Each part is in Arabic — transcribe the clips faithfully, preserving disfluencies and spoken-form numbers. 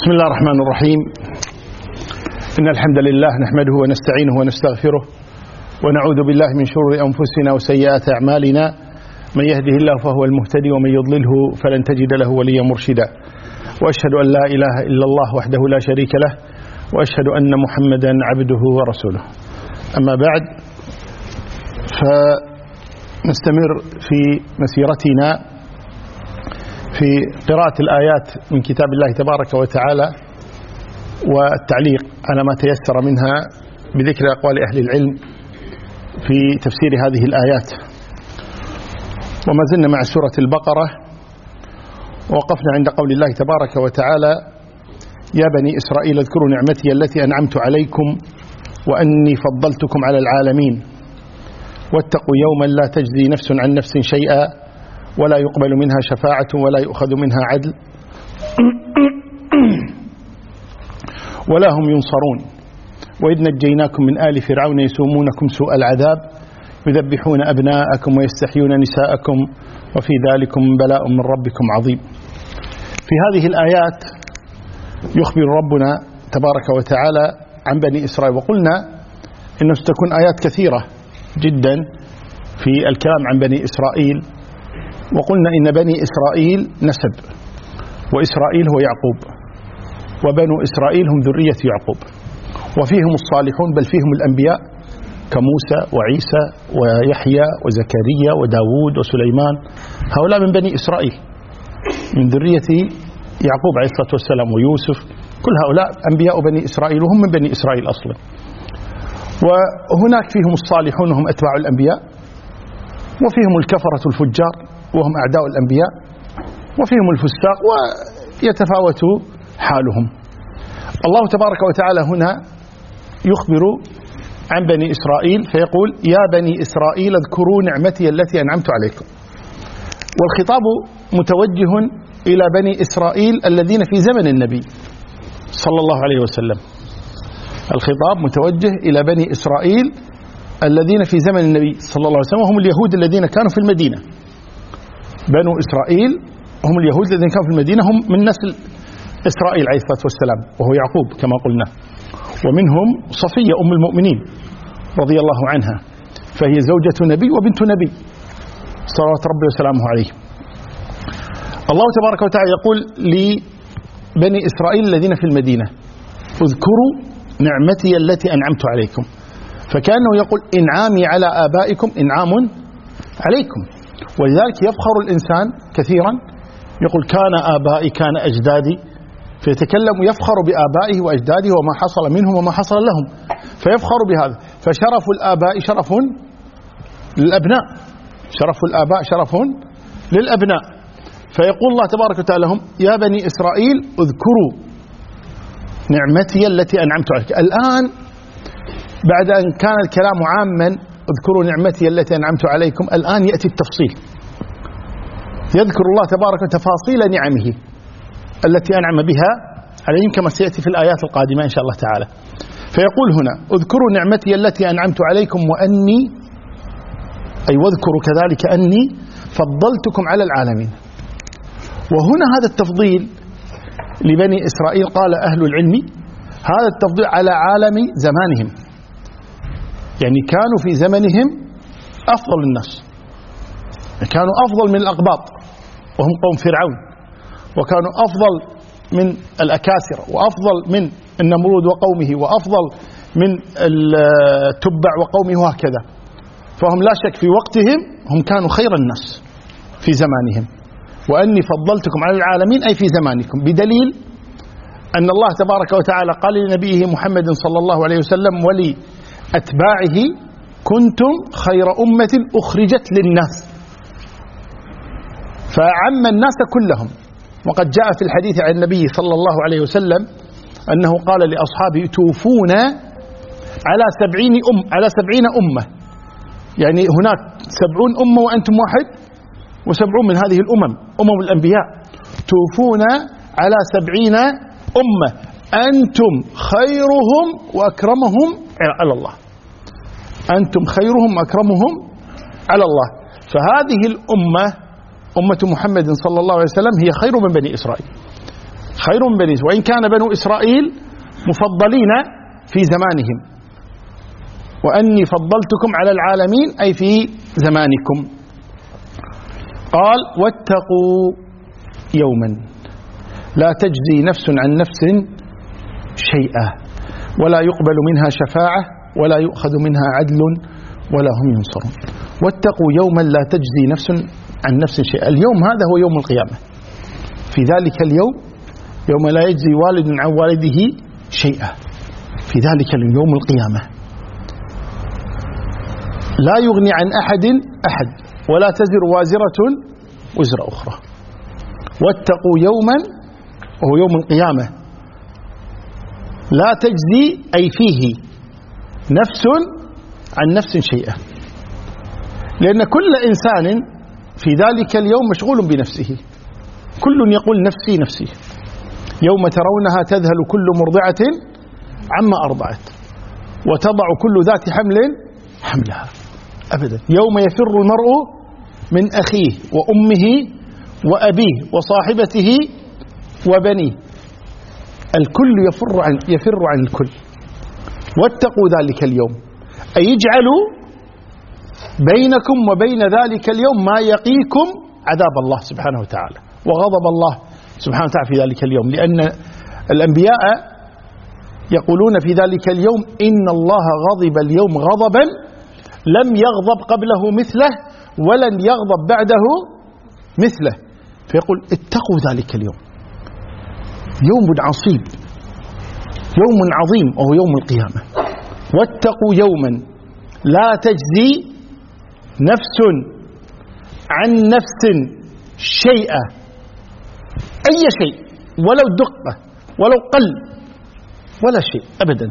بسم الله الرحمن الرحيم. إن الحمد لله نحمده ونستعينه ونستغفره ونعوذ بالله من شرور أنفسنا وسيئات أعمالنا. من يهده الله فهو المهتدي ومن يضلله فلن تجد له وليا مرشدا. وأشهد أن لا إله إلا الله وحده لا شريك له وأشهد أن محمدا عبده ورسوله. أما بعد، فنستمر في مسيرتنا في قراءة الآيات من كتاب الله تبارك وتعالى والتعليق على ما تيسر منها بذكر أقوال أهل العلم في تفسير هذه الآيات. وما زلنا مع سورة البقرة، ووقفنا عند قول الله تبارك وتعالى: يا بني إسرائيل اذكروا نعمتي التي أنعمت عليكم وأني فضلتكم على العالمين واتقوا يوما لا تجزي نفس عن نفس شيئا ولا يقبل منها شفاعة ولا يؤخذ منها عدل ولا هم ينصرون وإذ نجيناكم من آل فرعون يسومونكم سوء العذاب يذبحون أبناءكم ويستحيون نساءكم وفي ذلكم بلاء من ربكم عظيم. في هذه الآيات يخبر ربنا تبارك وتعالى عن بني إسرائيل، وقلنا إنه ستكون آيات كثيرة جدا في الكلام عن بني إسرائيل. وقلنا إن بني إسرائيل نسب، وإسرائيل هو يعقوب، وبنو إسرائيل هم ذرية يعقوب، وفيهم الصالحون بل فيهم الأنبياء كموسى وعيسى ويحيى وزكريا وداود وسليمان. هؤلاء من بني إسرائيل من ذرية يعقوب عليه الصلاة والسلام ويوسف، كل هؤلاء أنبياء بني إسرائيل وهم من بني إسرائيل أصلا. وهناك فيهم الصالحون وهم أتباع الأنبياء، وفيهم الكفرة الفجار وهم أعداء الأنبياء، وفيهم الفساق ويتفاوت حالهم. الله تبارك وتعالى هنا يخبر عن بني إسرائيل فيقول: يا بني إسرائيل اذكروا نعمتي التي أنعمت عليكم. والخطاب متوجه إلى بني إسرائيل الذين في زمن النبي صلى الله عليه وسلم. الخطاب متوجه إلى بني إسرائيل الذين في زمن النبي صلى الله عليه وسلم، وهم اليهود الذين كانوا في المدينة. بنو إسرائيل هم اليهود الذين كانوا في المدينة، هم من نسل إسرائيل عليه الصلاة والسلام وهو يعقوب كما قلنا، ومنهم صفية أم المؤمنين رضي الله عنها، فهي زوجة نبي وبنت نبي صلوات ربي وسلامه عليه. الله تبارك وتعالى يقول لبني إسرائيل الذين في المدينة: اذكروا نعمتي التي أنعمت عليكم. فكأنه يقول: إنعامي على آبائكم إنعام عليكم. ولذلك يفخر الإنسان كثيرا، يقول: كان آبائي كان أجدادي، فيتكلم يفخر بآبائه وأجداده وما حصل منهم وما حصل لهم، فيفخر بهذا. فشرف الآباء شرف للأبناء، شرف الآباء شرف للأبناء. فيقول الله تبارك وتعالى لهم: يا بني إسرائيل اذكروا نعمتي التي أنعمت عليكم. الآن بعد أن كان الكلام عاما اذكروا نعمتي التي أنعمت عليكم، الآن يأتي التفصيل، يذكر الله تبارك وتعالى تفاصيل نعمه التي أنعم بها عليهم كما سيأتي في الآيات القادمة إن شاء الله تعالى. فيقول هنا: اذكروا نعمتي التي أنعمت عليكم وأني، أي واذكروا كذلك أني فضلتكم على العالمين. وهنا هذا التفضيل لبني إسرائيل قال أهل العلم هذا التفضيل على عالم زمانهم، يعني كانوا في زمنهم أفضل الناس، كانوا أفضل من الأقباط وهم قوم فرعون، وكانوا أفضل من الأكاسرة، وأفضل من النمرود وقومه، وأفضل من التبع وقومه، وهكذا. فهم لا شك في وقتهم هم كانوا خير الناس في زمانهم. وأني فضلتكم على العالمين أي في زمانكم، بدليل أن الله تبارك وتعالى قال لنبيه محمد صلى الله عليه وسلم ولأتباعه: كنتم خير أمة أخرجت للناس، فعم الناس كلهم. وقد جاء في الحديث عن النبي صلى الله عليه وسلم أنه قال لأصحابه: توفون على سبعين أم على سبعين أمة، يعني هناك سبعون أمة وأنتم واحد، وسبعون من هذه الأمم أمم الأنبياء، توفون على سبعين أمة أنتم خيرهم وأكرمهم على الله، أنتم خيرهم وأكرمهم على الله. فهذه الأمة أمة محمد صلى الله عليه وسلم هي خير من بني إسرائيل، خير من بني إسرائيل، وإن كان بنو إسرائيل مفضلين في زمانهم، وأني فضلتكم على العالمين أي في زمانكم. قال واتقوا يوما لا تجزي نفس عن نفس شيئا ولا يقبل منها شفاعة ولا يؤخذ منها عدل ولا هم ينصرون. واتقوا يوما لا تجزي نفس عن نفس شيئا. اليوم هذا هو يوم القيامة. في ذلك اليوم يوم لا يجزي والد عن والده شيئا، في ذلك اليوم القيامة لا يغني عن أحد أحد ولا تزر وازرة وزر أخرى. واتقوا يوما وهو يوم القيامة لا تجزي أي فيه نفس عن نفس شيئا، لأن كل إنسان في ذلك اليوم مشغول بنفسه، كل يقول نفسي نفسي. يوم ترونها تذهل كل مرضعة عما أرضعت وتضع كل ذات حمل حملها. أبدا. يوم يفر المرء من أخيه وأمه وأبيه وصاحبته وبنيه، الكل يفر عن, يفر عن الكل. واتقوا ذلك اليوم أي اجعلوا بينكم وبين ذلك اليوم ما يقيكم عذاب الله سبحانه وتعالى وغضب الله سبحانه وتعالى في ذلك اليوم، لأن الأنبياء يقولون في ذلك اليوم إن الله غضب اليوم غضبا لم يغضب قبله مثله ولن يغضب بعده مثله، فيقول اتقوا ذلك اليوم، يوم عصيب، يوم عظيم وهو يوم القيامة. واتقوا يوما لا تجزي نفس عن نفس شيئا، أي شيء، ولو دقة ولو قل ولا شيء أبدا.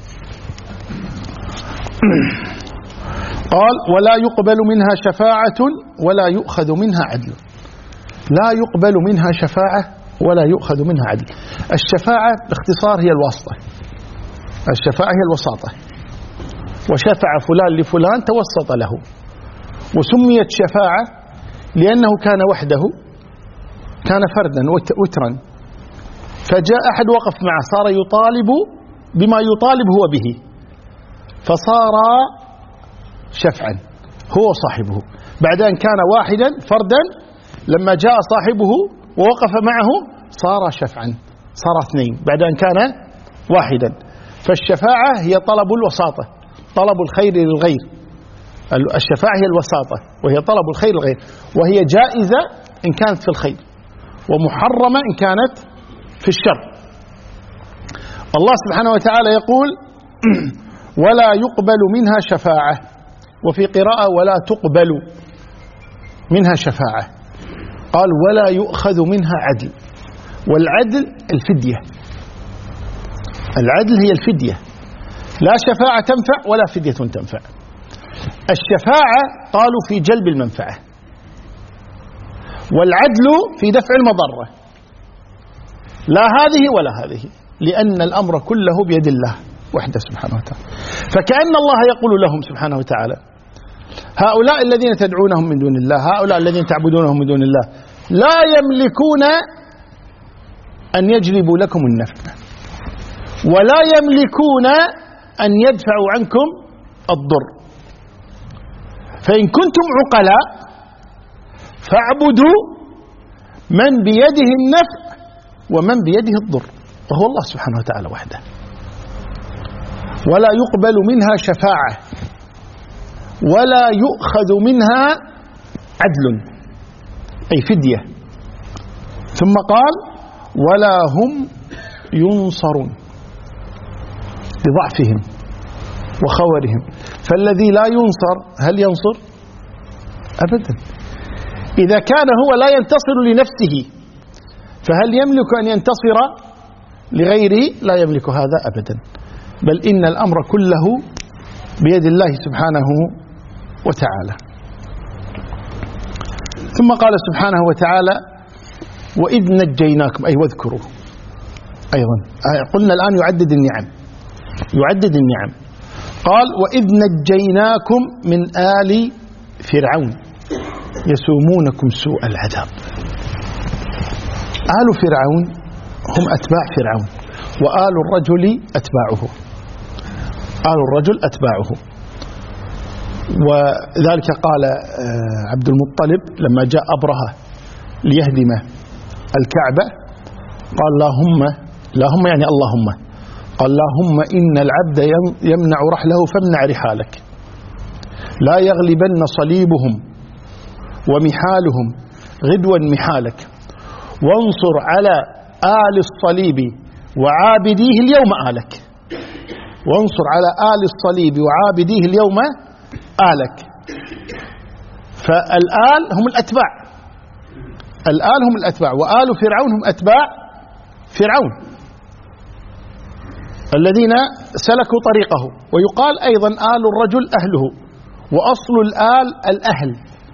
قال ولا يقبل منها شفاعة ولا يؤخذ منها عدل. لا يقبل منها شفاعة ولا يؤخذ منها عدل. الشفاعة باختصار هي الواسطة، الشفاعة هي الوساطة، وشفع فلان لفلان توسط له، وسميت شفاعة لأنه كان وحده، كان فردا وترا، فجاء أحد وقف معه صار يطالب بما يطالب هو به، فصار شفعا هو صاحبه. بعد أن كان واحدا فردا لما جاء صاحبه ووقف معه صار شفعا، صار اثنين بعد أن كان واحدا. فالشفاعة هي طلب الوساطة، طلب الخير للغير. الشفاعة هي الوساطة وهي طلب الخير للغير، وهي جائزة إن كانت في الخير ومحرمة إن كانت في الشر. الله سبحانه وتعالى يقول ولا يقبل منها شفاعة، وفي قراءة ولا تقبل منها شفاعة. قال ولا يؤخذ منها عدل، والعدل الفدية، العدل هي الفدية، لا شفاعة تنفع ولا فدية تنفع. الشفاعة قالوا في جلب المنفعة، والعدل في دفع المضرة، لا هذه ولا هذه، لأن الأمر كله بيد الله وحده سبحانه وتعالى. فكأن الله يقول لهم سبحانه وتعالى هؤلاء الذين تدعونهم من دون الله، هؤلاء الذين تعبدونهم من دون الله لا يملكون أن يجلبوا لكم النفع ولا يملكون أن يدفعوا عنكم الضر، فإن كنتم عقلاء فاعبدوا من بيده النفع ومن بيده الضر وهو الله سبحانه وتعالى وحده. ولا يقبل منها شفاعة ولا يؤخذ منها عدل أي فدية. ثم قال ولا هم ينصرون بضعفهم وخورهم. فالذي لا ينصر هل ينصر؟ أبدا. إذا كان هو لا ينتصر لنفسه فهل يملك أن ينتصر لغيره؟ لا يملك هذا أبدا، بل إن الأمر كله بيد الله سبحانه وتعالى. ثم قال سبحانه وتعالى وإذ نجيناكم، أي واذكروا أيضا. قلنا الآن يعدد النعم، يعدد النعم. قال وإذ نجيناكم من آل فرعون يسومونكم سوء العذاب. آل فرعون هم أتباع فرعون، وآل الرجل أتباعه، آل الرجل أتباعه. وذلك قال عبد المطلب لما جاء أبرهة ليهدم الكعبة قال اللهم، اللهم يعني اللهم، قال اللهم إن العبد يمنع رحله فامنع رحالك، لا يغلبن صليبهم ومحالهم غدوا محالك، وانصر على آل الصليب وعابديه اليوم آلك، وانصر على آل الصليب وعابديه اليوم آلك. فالآل هم الأتباع، الآل هم الأتباع، وآل فرعون هم أتباع فرعون الذين سلكوا طريقه. ويقال أيضا آل الرجل أهله، وأصل الآل الأهل،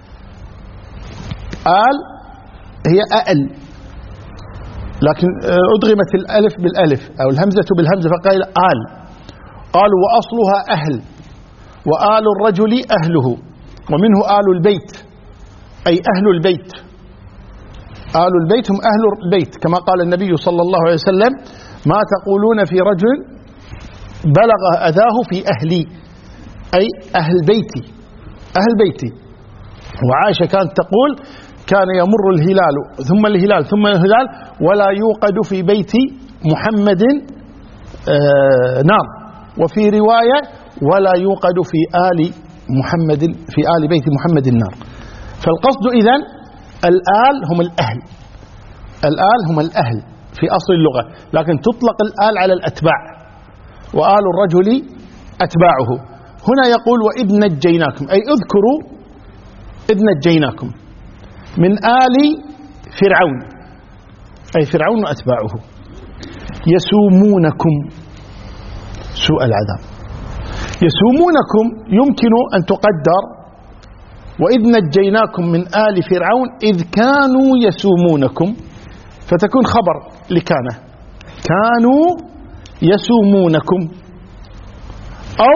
آل هي أأل، لكن أدغمت الألف بالألف أو الهمزة بالهمزة فقال آل، قالوا وأصلها أهل، وآل الرجل أهله، ومنه آل البيت أي أهل البيت، آل البيت هم أهل البيت، كما قال النبي صلى الله عليه وسلم ما تقولون في رجل بلغ أذاه في أهلي، أي أهل بيتي، أهل بيتي. وعائشة كانت تقول كان يمر الهلال ثم الهلال ثم الهلال ولا يوقد في بيت محمد آه نار، وفي رواية ولا يوقد في آل محمد، في آل بيت محمد النار. فالقصد إذن الآل هم الأهل، الآل هم الأهل في أصل اللغة، لكن تطلق الآل على الأتباع، وآل الرجل أتباعه. هنا يقول وإذ نجيناكم، أي اذكروا إذ نجيناكم من آل فرعون، أي فرعون وأتباعه، يسومونكم سوء العذاب. يسومونكم يمكن أن تقدر وإذ نجيناكم من آل فرعون إذ كانوا يسومونكم، فتكون خبر لكانه، كانوا يسومونكم، أو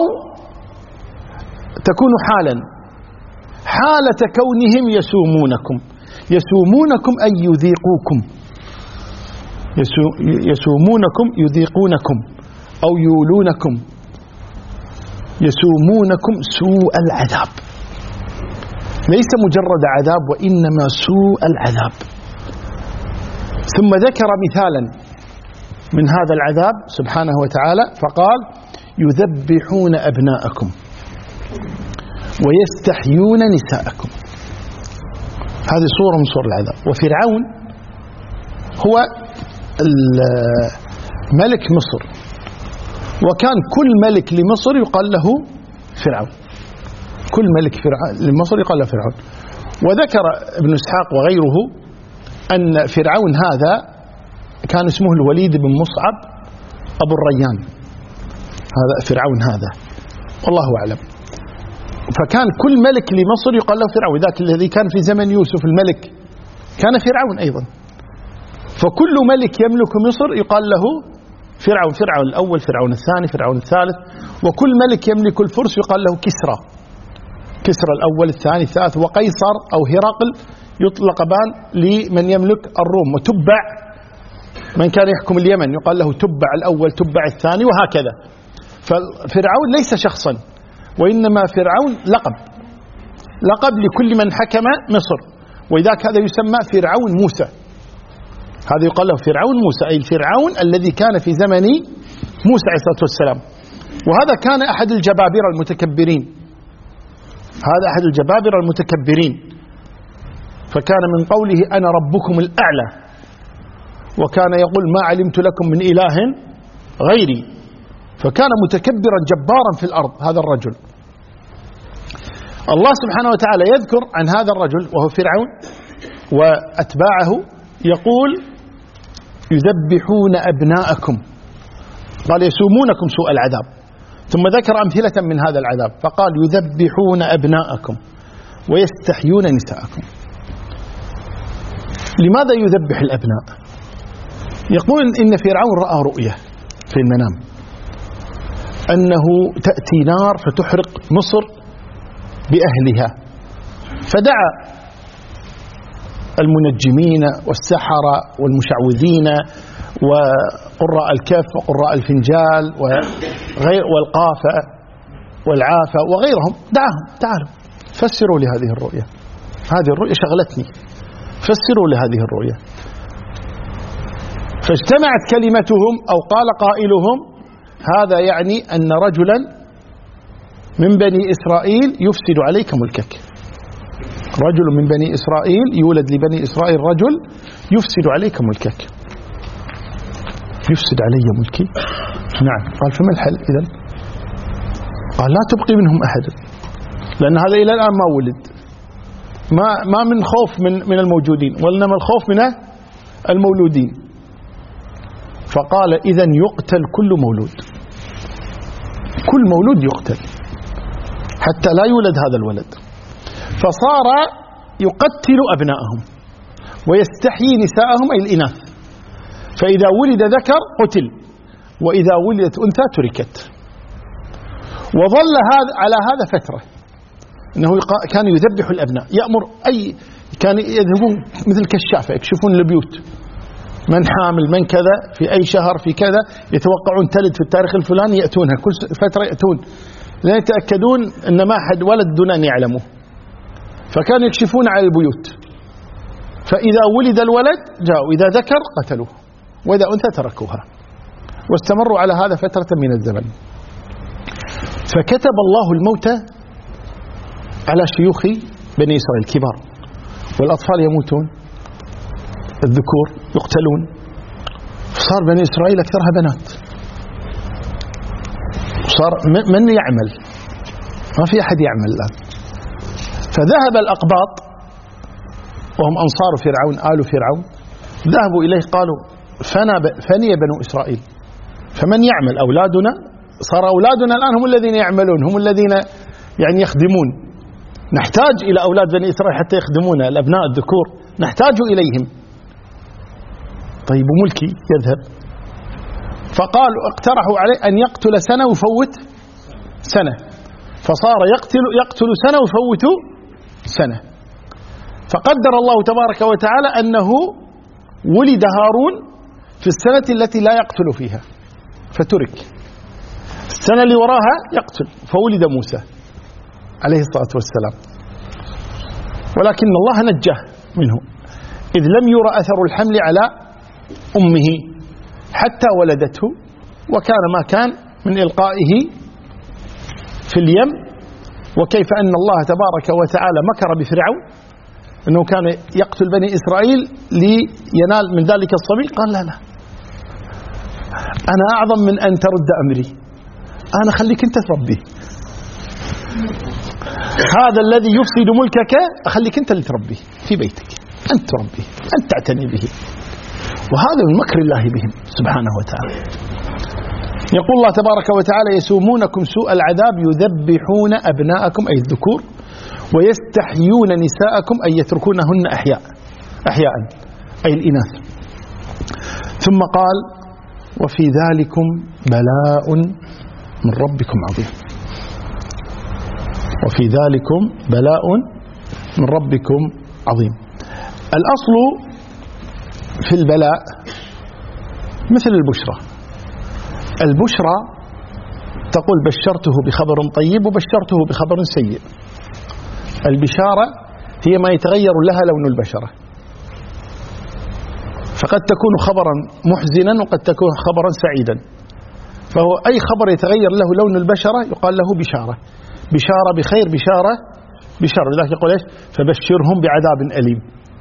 تكون حالا، حالة كونهم يسومونكم. يسومونكم أي يذيقوكم، يسومونكم يذيقونكم أو يولونكم، يسومونكم سوء العذاب، ليس مجرد عذاب وإنما سوء العذاب. ثم ذكر مثالا من هذا العذاب سبحانه وتعالى فقال يذبحون أبناءكم ويستحيون نساءكم. هذه صورة من صور العذاب. وفرعون هو ملك مصر، وكان كل ملك لمصر يقال له فرعون، كل ملك لمصر يقال له فرعون. وذكر ابن إسحاق وغيره أن فرعون هذا كان اسمه الوليد بن مصعب أبو الريان، هذا فرعون هذا والله أعلم. فكان كل ملك لمصر يقال له فرعون، ذاك الذي كان في زمن يوسف الملك كان فرعون أيضا. فكل ملك يملك مصر يقال له فرعون، فرعون الأول، فرعون الثاني، فرعون الثالث. وكل ملك يملك الفرس يقال له كسرى، كسرى الأول الثاني الثالث. وقيصر أو هرقل يطلق بان لمن يملك الروم. وتبع من كان يحكم اليمن يقال له تبع الأول، تبع الثاني، وهكذا. ففرعون ليس شخصا، وإنما فرعون لقب، لقب لكل من حكم مصر. وإذاك هذا يسمى فرعون موسى، هذا يقال له فرعون موسى، أي الفرعون الذي كان في زمن موسى عليه الصلاة والسلام. وهذا كان أحد الجبابرة المتكبرين، هذا أحد الجبابرة المتكبرين. فكان من قوله أنا ربكم الأعلى، وكان يقول ما علمت لكم من إله غيري. فكان متكبرا جبارا في الأرض هذا الرجل. الله سبحانه وتعالى يذكر عن هذا الرجل وهو فرعون وأتباعه، يقول يذبحون أبناءكم، قال يسومونكم سوء العذاب، ثم ذكر أمثلة من هذا العذاب فقال يذبحون أبناءكم ويستحيون نساءكم. لماذا يذبح الأبناء؟ يقول إن فرعون رأى رؤية في المنام أنه تأتي نار فتحرق مصر بأهلها، فدعا المنجمين والسحرة والمشعوذين وقراء الكف وقراء الفنجال وغير والقافة والعافة وغيرهم، دعاهم تعالوا فسروا لهذه الرؤية، هذه الرؤية شغلتني، فسروا لهذه الرؤية. فاجتمعت كلمتهم أو قال قائلهم هذا يعني أن رجلا من بني إسرائيل يفسد عليك ملكك، رجل من بني إسرائيل يولد لبني إسرائيل رجل يفسد عليك ملكك. يفسد علي ملكي؟ نعم. قال فما الحل إذن؟ قال لا تبقي منهم أحد، لأن هذا إلى الآن ما ولد، ما ما من خوف من من الموجودين، وإنما الخوف من المولودين. فقال إذن يقتل كل مولود، كل مولود يقتل حتى لا يولد هذا الولد. فصار يقتل أبناءهم ويستحيي نساءهم أي الإناث، فإذا ولد ذكر قتل وإذا ولدت أنثى تركت. وظل هذا على هذا فترة، إنه كان يذبح الأبناء، يأمر أي كان يذهبون مثل كشافة يكشفون البيوت، من حامل من كذا في أي شهر في كذا، يتوقعون تلد في التاريخ الفلاني، يأتونها كل فترة يأتون لا يتأكدون أن ما أحد ولد دون أن يعلموا، فكانوا يكشفون على البيوت، فإذا ولد الولد جاءوا، إذا ذكر قتلوه وإذا أنثى تركوها، واستمروا على هذا فترة من الزمن. فكتب الله الموت على شيوخ بني إسرائيل الكبار، والأطفال يموتون، الذكور يقتلون، صار بني إسرائيل أكثرها بنات، صار من يعمل، ما في أحد يعمل الآن. فذهب الأقباط وهم أنصار فرعون آل فرعون، ذهبوا إليه قالوا فني بنو إسرائيل فمن يعمل؟ أولادنا، صار أولادنا الآن هم الذين يعملون، هم الذين يعني يخدمون، نحتاج إلى أولاد بني إسرائيل حتى يخدمونا، الأبناء الذكور نحتاج إليهم. طيب ملكي يذهب. فقالوا اقترحوا عليه أن يقتل سنة ويفوت سنة، فصار يقتل يقتل سنة ويفوت سنة. فقدر الله تبارك وتعالى أنه ولد هارون في السنة التي لا يقتل فيها فترك، السنة اللي وراها يقتل، فولد موسى عليه الصلاة والسلام. ولكن الله نجاه منه، إذ لم يرى أثر الحمل على أمه حتى ولدته، وكان ما كان من إلقائه في اليم. وكيف أن الله تبارك وتعالى مكر بفرعون أنه كان يقتل بني إسرائيل لينال من ذلك الصبي، قال لا لا أنا أعظم من أن ترد أمري، أنا خليك أنت تربيه، هذا الذي يفسد ملكك أخليك أنت اللي تربيه في بيتك، أنت تربيه، أنت تعتني به. وهذا من مكر الله بهم سبحانه وتعالى. يقول الله تبارك وتعالى يسومونكم سوء العذاب يذبحون أبناءكم أي الذكور ويستحيون نساءكم أي يتركونهن أحياء أحياء أي الإناث. ثم قال وفي ذلكم بلاء من ربكم عظيم، وفي ذلكم بلاء من ربكم عظيم. الأصل في البلاء مثل البشرى، البشرى تقول بشرته بخبر طيب وبشرته بخبر سيء. البشارة هي ما يتغير لها لون البشرة، فقد تكون خبرا محزنا وقد تكون خبرا سعيدا، فهو أي خبر يتغير له لون البشرة يقال له بشارة، بشارة بخير، بشارة بشر. لذلك يقول إيش؟ فبشرهم بعذاب أليم،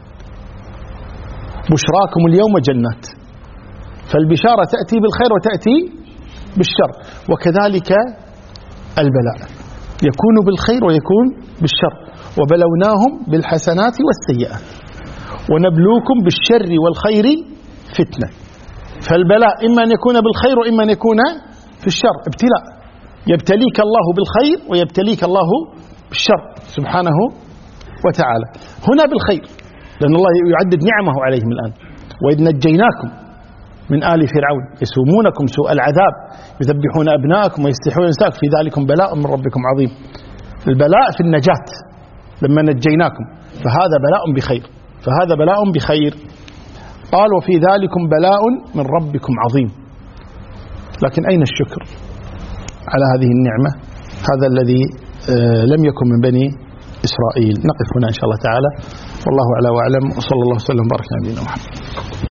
بشراكم اليوم جنات. فالبشارة تأتي بالخير وتأتي بالشر، وكذلك البلاء يكون بالخير ويكون بالشر. وبلوناهم بالحسنات والسيئات ونبلوكم بالشر والخير فتنة. فالبلاء إما أن يكون بالخير وإما أن يكون في الشر، ابتلاء، يبتليك الله بالخير ويبتليك الله بالشر سبحانه وتعالى. هنا بالخير لأن الله يعدد نعمه عليهم الآن، وإذ نجيناكم من آل فرعون يسومونكم سوء العذاب يذبحون أبناءكم ويستحيون نساءكم في ذلكم بلاء من ربكم عظيم. البلاء في النجاة لما نجيناكم، فهذا بلاء بخير، فهذا بلاء بخير. قال وفي ذلكم بلاء من ربكم عظيم. لكن أين الشكر على هذه النعمة؟ هذا الذي لم يكن من بني إسرائيل. نقف هنا إن شاء الله تعالى، والله أعلى وأعلم، وصلى الله وسلم وبارك على نبينا محمد.